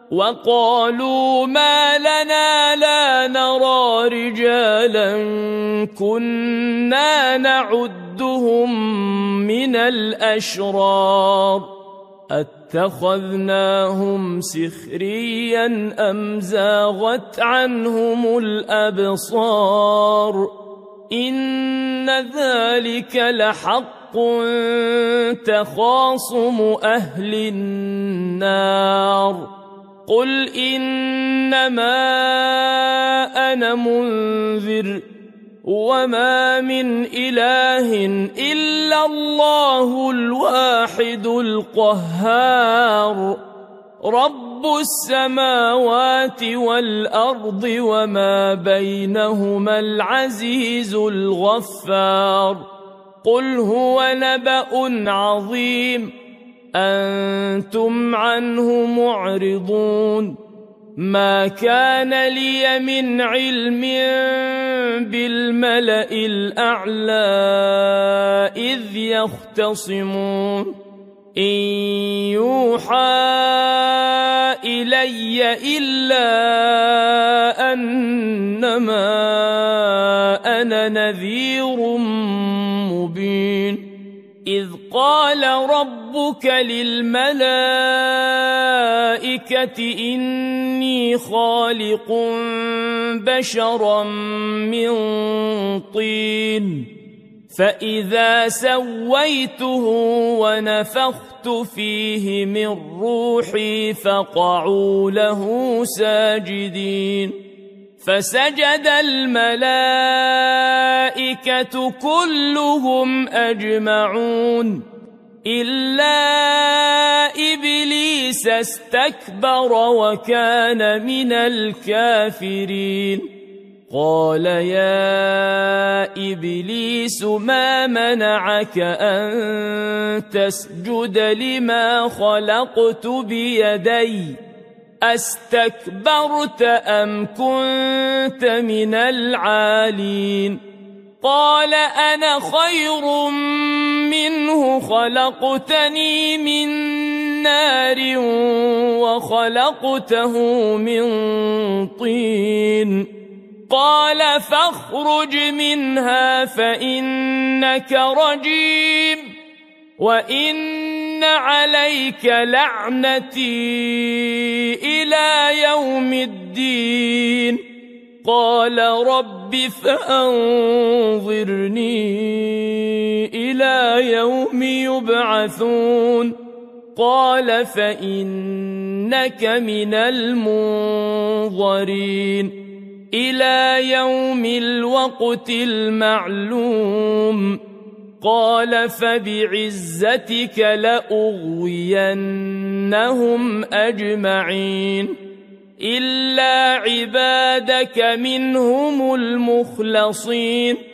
وقالوا ما لنا لا نرى رجالا كنا نعدهم من الأشرار اتخذناهم سخريا أم زاغت عنهم الأبصار إن ذلك لحق تخاصم أهل النار قل إنما أنا منذر وما من إله إلا الله الواحد القهار رب السماوات والأرض وما بينهما العزيز الغفار قل هو نبأ عظيم أنتم عنه معرضون ما كان لي من علم بالملأ الأعلى إذ يختصمون إن يوحى إلي إلا أنما أنا نذير مبين إذ قال ربك للملائكة إني خالق بشرا من طين فإذا سويته ونفخت فيه من روحي فقعوا له ساجدين فسجد الملائكة كلهم أجمعون إلا إبليس استكبر وكان من الكافرين قال يا إبليس ما منعك أن تسجد لما خلقت بيدي أستكبرت أم كنت من العالين قال أنا خير منه خلقتني من نار وخلقته من طين قال فاخرج منها فإنك رجيم وإن عليك لعنتي إلى يوم الدين قال رب فأنظرني إلى يوم يبعثون قال فإنك من المنظرين إلى يوم الوقت المعلوم قال فبعزتك لأغوينهم أجمعين إلا عبادك منهم المخلصين